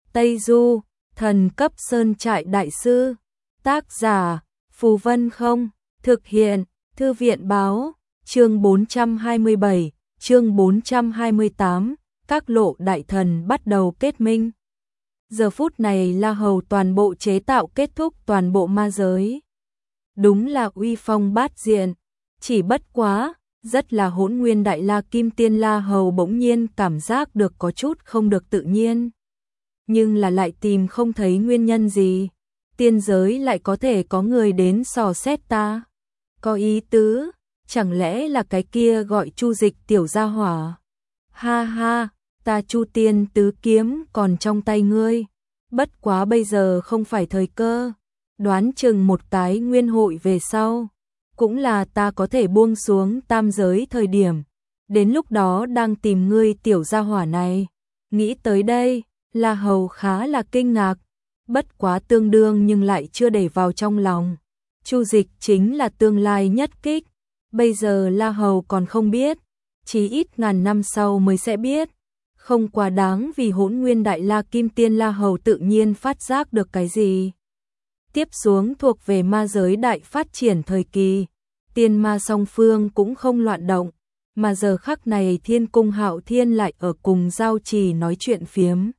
Tây Du, thần cấp sơn trại đại sư. Tác giả, Phù Vân Không, thực hiện, Thư viện báo, chương 427, chương 428, các lộ đại thần bắt đầu kết minh. Giờ phút này La Hầu toàn bộ chế tạo kết thúc toàn bộ ma giới. Đúng là uy phong bát diện, chỉ bất quá, rất là hỗn nguyên đại la kim tiên. La Hầu bỗng nhiên cảm giác được có chút không được tự nhiên. Nhưng là lại tìm không thấy nguyên nhân gì. Tiên giới lại có thể có người đến dò xét ta. Có ý tứ, chẳng lẽ là cái kia gọi Chu Dịch tiểu gia hỏa. Ha ha, ta Chu Tiên tứ kiếm còn trong tay ngươi. Bất quá bây giờ không phải thời cơ. Đoán chừng một cái nguyên hội về sau. Cũng là ta có thể buông xuống tam giới thời điểm. Đến lúc đó đang tìm ngươi tiểu gia hỏa này. Nghĩ tới đây, La Hầu khá là kinh ngạc. Bất quá tương đương nhưng lại chưa để vào trong lòng. Chu Dịch chính là tương lai nhất kích. Bây giờ La Hầu còn không biết. Chỉ ít ngàn năm sau mới sẽ biết. Không quá đáng vì hỗn nguyên đại la kim tiên. La Hầu tự nhiên phát giác được cái gì. Tiếp xuống thuộc về ma giới đại phát triển thời kỳ. Tiên ma song phương cũng không loạn động. Mà giờ khắc này Thiên Cung Hạo Thiên lại ở cùng Giao Trì nói chuyện phiếm.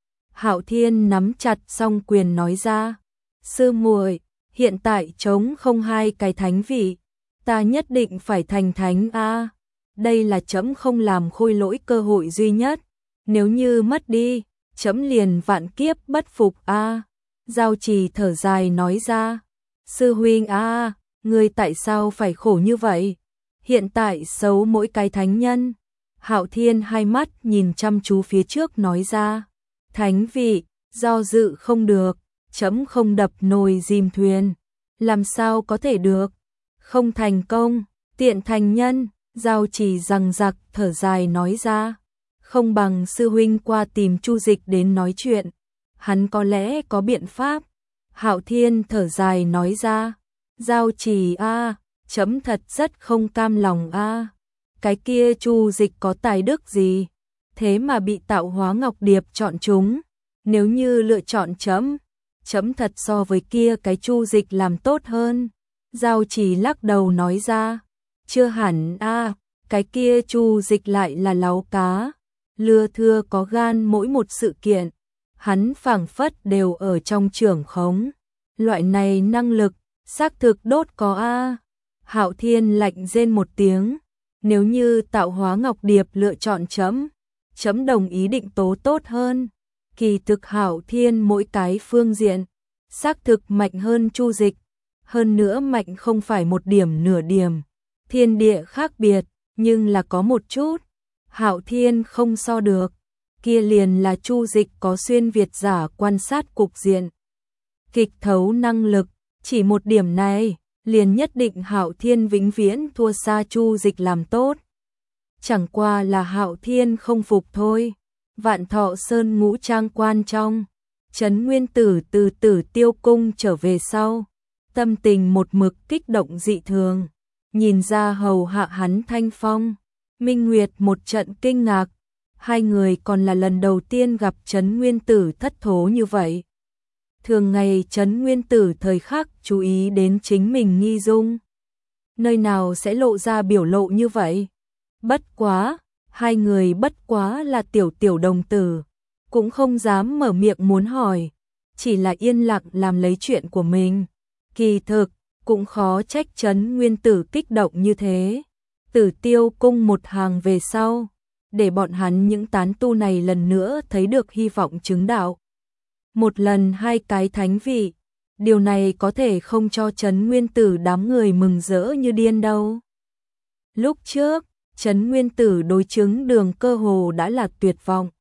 Hạo Thiên nắm chặt song quyền nói ra. Sư muội, hiện tại trống không hai cái thánh vị. Ta nhất định phải thành thánh a. Đây là trẫm không làm khôi lỗi cơ hội duy nhất. Nếu như mất đi, trẫm liền vạn kiếp bất phục a. Giao Trì thở dài nói ra. Sư huynh a, ngươi tại sao phải khổ như vậy? Hiện tại xấu mỗi cái thánh nhân. Hạo Thiên hai mắt nhìn chăm chú phía trước nói ra. Thánh vị, do dự không được, trẫm không đập nồi dìm thuyền. Làm sao có thể được? Không thành công, tiện thành nhân. Giao Trì rằng giặc thở dài nói ra. Không bằng sư huynh qua tìm Chu Dịch đến nói chuyện. Hắn có lẽ có biện pháp. Hạo Thiên thở dài nói ra. Giao Trì a, trẫm thật rất không cam lòng a. Cái kia Chu Dịch có tài đức gì? Thế mà bị Tạo Hóa Ngọc Điệp chọn chúng. Nếu như lựa chọn trẫm, trẫm thật so với kia cái Chu Dịch làm tốt hơn. Giao Trì lắc đầu nói ra. Chưa hẳn a, cái kia Chu Dịch lại là láu cá. Lừa thưa có gan mỗi một sự kiện. Hắn phảng phất đều ở trong trưởng khống. Loại này năng lực, xác thực đốt có a. Hạo Thiên lạnh rên một tiếng. Nếu như Tạo Hóa Ngọc Điệp lựa chọn trẫm, trẫm đồng ý định tố tốt hơn. Kỳ thực Hạo Thiên mỗi cái phương diện, xác thực mạnh hơn Chu Dịch. Hơn nữa mạnh không phải một điểm nửa điểm. Thiên địa khác biệt, nhưng là có một chút. Hạo Thiên không so được. Kia liền là Chu Dịch có xuyên việt giả quan sát cục diện. Kịch thấu năng lực, chỉ một điểm này, liền nhất định Hạo Thiên vĩnh viễn thua xa Chu Dịch làm tốt. Chẳng qua là Hạo Thiên không phục thôi. Vạn Thọ Sơn ngũ trang quan trong, Trấn Nguyên Tử từ Tử Tiêu Cung trở về sau, tâm tình một mực kích động dị thường, nhìn ra hầu hạ hắn Thanh Phong, Minh Nguyệt một trận kinh ngạc, hai người còn là lần đầu tiên gặp Trấn Nguyên Tử thất thố như vậy. Thường ngày Trấn Nguyên Tử thời khắc chú ý đến chính mình nghi dung, nơi nào sẽ lộ ra biểu lộ như vậy. Bất quá, hai người bất quá là tiểu đồng tử, cũng không dám mở miệng muốn hỏi, chỉ là yên lặng làm lấy chuyện của mình. Kỳ thực, cũng khó trách Trấn Nguyên Tử kích động như thế. Tử Tiêu Cung một hàng về sau, để bọn hắn những tán tu này lần nữa thấy được hy vọng chứng đạo. Một lần hai cái thánh vị, điều này có thể không cho Trấn Nguyên Tử đám người mừng rỡ như điên đâu. Lúc trước, Trấn Nguyên Tử đối chứng đường cơ hồ đã là tuyệt vọng.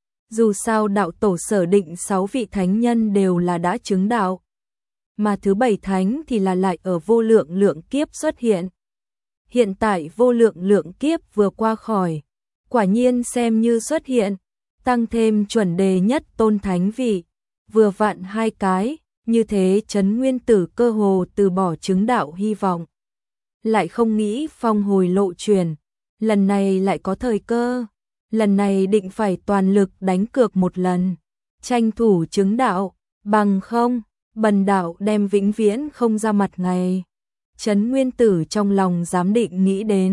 Dù sao đạo tổ sở định 6 vị thánh nhân đều là đã chứng đạo. Mà thứ 7 thánh thì là lại ở vô lượng lượng kiếp xuất hiện. Hiện tại vô lượng lượng kiếp vừa qua khỏi, quả nhiên xem như xuất hiện, tăng thêm chuẩn đề nhất tôn thánh vị, vừa vặn hai cái, như thế Trấn Nguyên Tử cơ hồ từ bỏ chứng đạo hy vọng. Lại không nghĩ phong hồi lộ truyền, lần này lại có thời cơ, lần này định phải toàn lực đánh cược một lần. tranh thủ chứng đạo, bằng không, bần đạo đem vĩnh viễn không ra mặt ngày. Trấn Nguyên Tử trong lòng giám định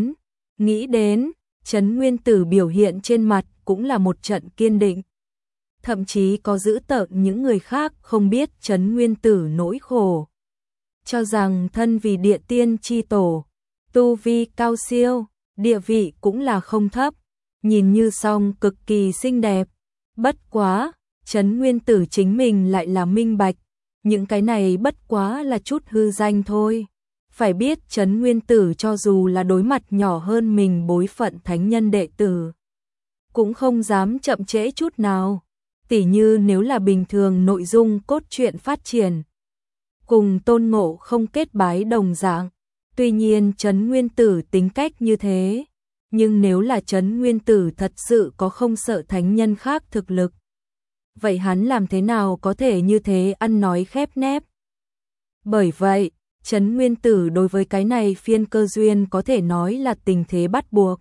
nghĩ đến, Trấn Nguyên Tử biểu hiện trên mặt cũng là một trận kiên định. Thậm chí có giữ tợn những người khác không biết Trấn Nguyên Tử nỗi khổ. Cho rằng thân vì địa tiên chi tổ, tu vi cao siêu, địa vị cũng là không thấp, nhìn như song cực kỳ xinh đẹp. Bất quá, Trấn Nguyên Tử chính mình lại là minh bạch, những cái này bất quá là chút hư danh thôi. Phải biết Trấn Nguyên Tử cho dù là đối mặt nhỏ hơn mình bối phận thánh nhân đệ tử, cũng không dám chậm trễ chút nào. Tỉ như nếu là bình thường nội dung cốt truyện phát triển, cùng Tôn Ngộ không kết bái đồng dạng. Tuy nhiên Trấn Nguyên Tử tính cách như thế, nhưng nếu là Trấn Nguyên Tử thật sự có không sợ thánh nhân khác thực lực, vậy hắn làm thế nào có thể như thế ăn nói khép nép. Bởi vậy, Trấn Nguyên Tử đối với cái này phiên cơ duyên có thể nói là tình thế bắt buộc.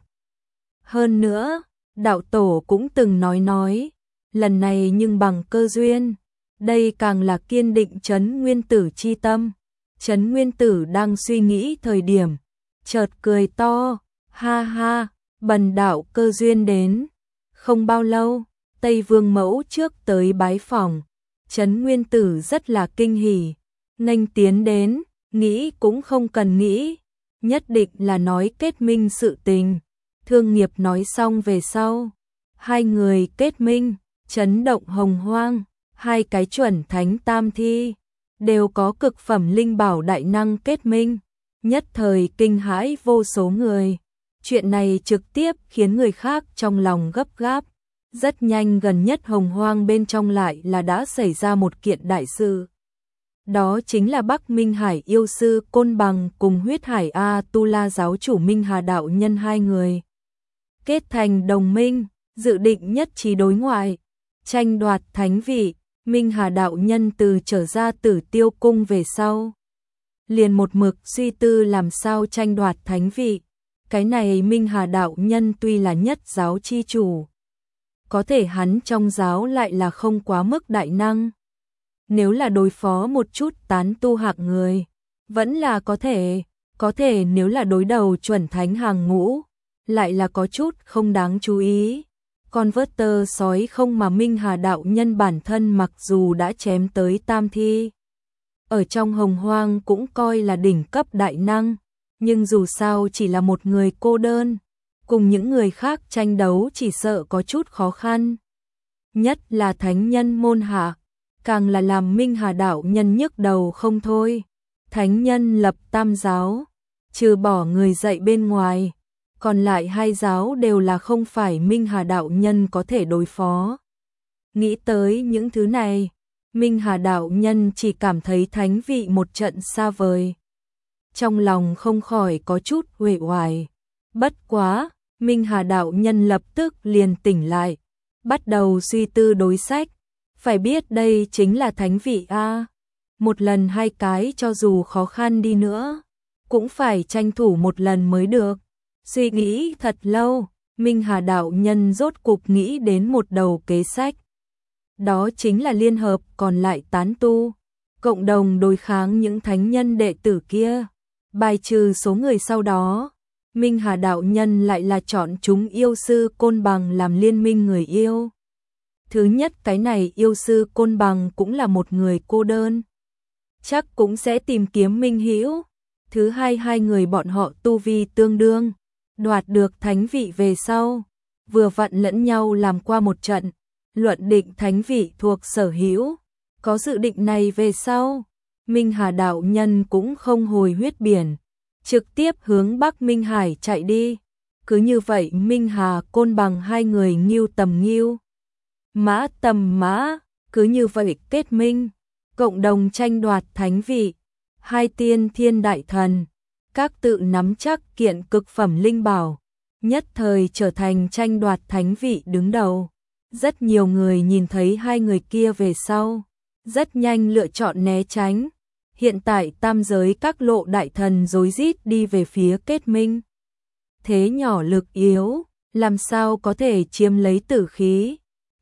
Hơn nữa, đạo tổ cũng từng nói, lần này nhưng bằng cơ duyên, đây càng là kiên định Trấn Nguyên Tử chi tâm. Trấn Nguyên Tử đang suy nghĩ thời điểm, chợt cười to, ha ha, bần đạo cơ duyên đến. Không bao lâu, Tây Vương Mẫu trước tới bái phỏng, Trấn Nguyên Tử rất là kinh hỉ, nghênh tiến đến, nghĩ cũng không cần nghĩ, nhất định là nói kết minh sự tình. Thương nghiệp nói xong về sau, hai người kết minh, chấn động hồng hoang, hai cái chuẩn thánh tam thi đều có cực phẩm linh bảo đại năng kết minh, nhất thời kinh hãi vô số người. Chuyện này trực tiếp khiến người khác trong lòng gấp gáp. Rất nhanh gần nhất hồng hoang bên trong lại là đã xảy ra một kiện đại sự. Đó chính là Bắc Minh Hải yêu sư Côn Bằng cùng Huyết Hải A Tu La giáo chủ Minh Hà đạo nhân hai người kết thành đồng minh, dự định nhất trí đối ngoại, tranh đoạt thánh vị. Minh Hà đạo nhân từ trở ra Tử Tiêu cung về sau, liền một mực suy tư làm sao tranh đoạt thánh vị. Cái này Minh Hà đạo nhân tuy là nhất giáo chi chủ, có thể hắn trong giáo lại là không quá mức đại năng. Nếu là đối phó một chút tán tu hạng người, vẫn là có thể nếu là đối đầu chuẩn thánh hàng ngũ, lại là có chút không đáng chú ý. Con vớt tơ sói không mà Minh Hà đạo nhân bản thân mặc dù đã chém tới tam thi, ở trong hồng hoang cũng coi là đỉnh cấp đại năng, nhưng dù sao chỉ là một người cô đơn, cùng những người khác tranh đấu chỉ sợ có chút khó khăn. Nhất là thánh nhân môn hạ, càng là làm Minh Hà đạo nhân nhức đầu không thôi. Thánh nhân lập tam giáo, trừ bỏ người dạy bên ngoài, còn lại hai giáo đều là không phải Minh Hà đạo nhân có thể đối phó. Nghĩ tới những thứ này, Minh Hà đạo nhân chỉ cảm thấy thánh vị một trận xa vời. Trong lòng không khỏi có chút uể oải. Bất quá, Minh Hà đạo nhân lập tức liền tỉnh lại, bắt đầu suy tư đối sách. Phải biết đây chính là thánh vị a, một lần hai cái cho dù khó khăn đi nữa, cũng phải tranh thủ một lần mới được. Suy nghĩ thật lâu, Minh Hà đạo nhân rốt cục nghĩ đến một đầu kế sách. Đó chính là liên hợp còn lại tán tu, cộng đồng đối kháng những thánh nhân đệ tử kia. Bài trừ số người sau đó, Minh Hà đạo nhân lại là chọn chúng yêu sư Côn Bằng làm liên minh người yêu. Thứ nhất, cái này yêu sư Côn Bằng cũng là một người cô đơn, chắc cũng sẽ tìm kiếm minh hữu. Thứ hai, hai người bọn họ tu vi tương đương, đoạt được thánh vị về sau, vừa vặn lẫn nhau làm qua một trận, luận định thánh vị thuộc sở hữu. Có dự định này về sau, Minh Hà đạo nhân cũng không hồi huyết biển, trực tiếp hướng Bắc Minh Hải chạy đi. Cứ như vậy Minh Hà Côn Bằng hai người nghiêu tầm nghiêu, mã tầm mã, cứ như vậy kết minh, cộng đồng tranh đoạt thánh vị. Hai tiên thiên đại thần, các tự nắm chắc kiện cực phẩm linh bảo, nhất thời trở thành tranh đoạt thánh vị đứng đầu. Rất nhiều người nhìn thấy hai người kia về sau, rất nhanh lựa chọn né tránh. Hiện tại tam giới các lộ đại thần rối rít đi về phía kết minh. Thế nhỏ lực yếu, làm sao có thể chiếm lấy tử khí.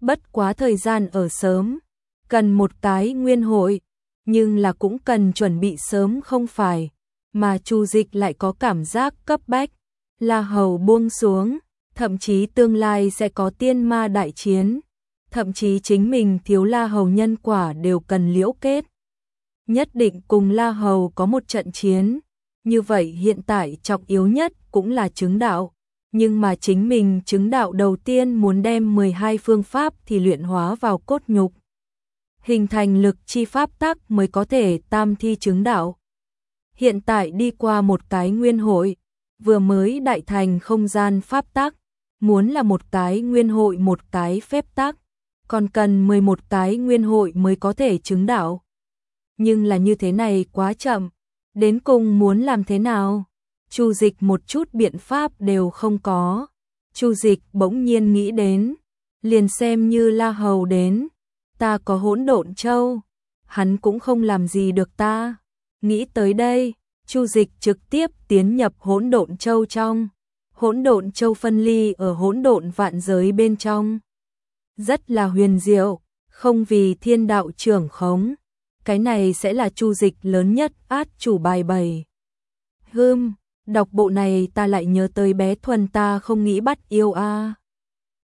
Bất quá thời gian ở sớm, cần một cái nguyên hội, nhưng là cũng cần chuẩn bị sớm không phải, mà Chu Dịch lại có cảm giác cấp bách, La Hầu buông xuống, thậm chí tương lai sẽ có tiên ma đại chiến, thậm chí chính mình thiếu La Hầu nhân quả đều cần liễu kết. Nhất định cùng La Hầu có một trận chiến, như vậy hiện tại trọng yếu nhất cũng là chứng đạo, nhưng mà chính mình chứng đạo đầu tiên muốn đem 12 phương pháp thì luyện hóa vào cốt nhục, hình thành lực chi pháp tắc mới có thể tam thi chứng đạo. Hiện tại đi qua một cái nguyên hội, vừa mới đại thành không gian pháp tắc, muốn là một cái nguyên hội một cái phép tắc, còn cần 11 cái nguyên hội mới có thể chứng đạo. Nhưng là như thế này quá chậm, đến cùng muốn làm thế nào? Chu Dịch một chút biện pháp đều không có. Chu Dịch bỗng nhiên nghĩ đến, liền xem như La Hầu đến, ta có Hỗn Độn Châu, hắn cũng không làm gì được ta. Nghĩ tới đây, Chu Dịch trực tiếp tiến nhập Hỗn Độn Châu trong. Hỗn Độn Châu phân ly ở hỗn độn vạn giới bên trong. Rất là huyền diệu, không vì thiên đạo trưởng khống. Cái này sẽ là Chu Dịch lớn nhất át chủ bài bày. Đọc bộ này ta lại nhớ tới bé Thuần ta không nghĩ bắt yêu a.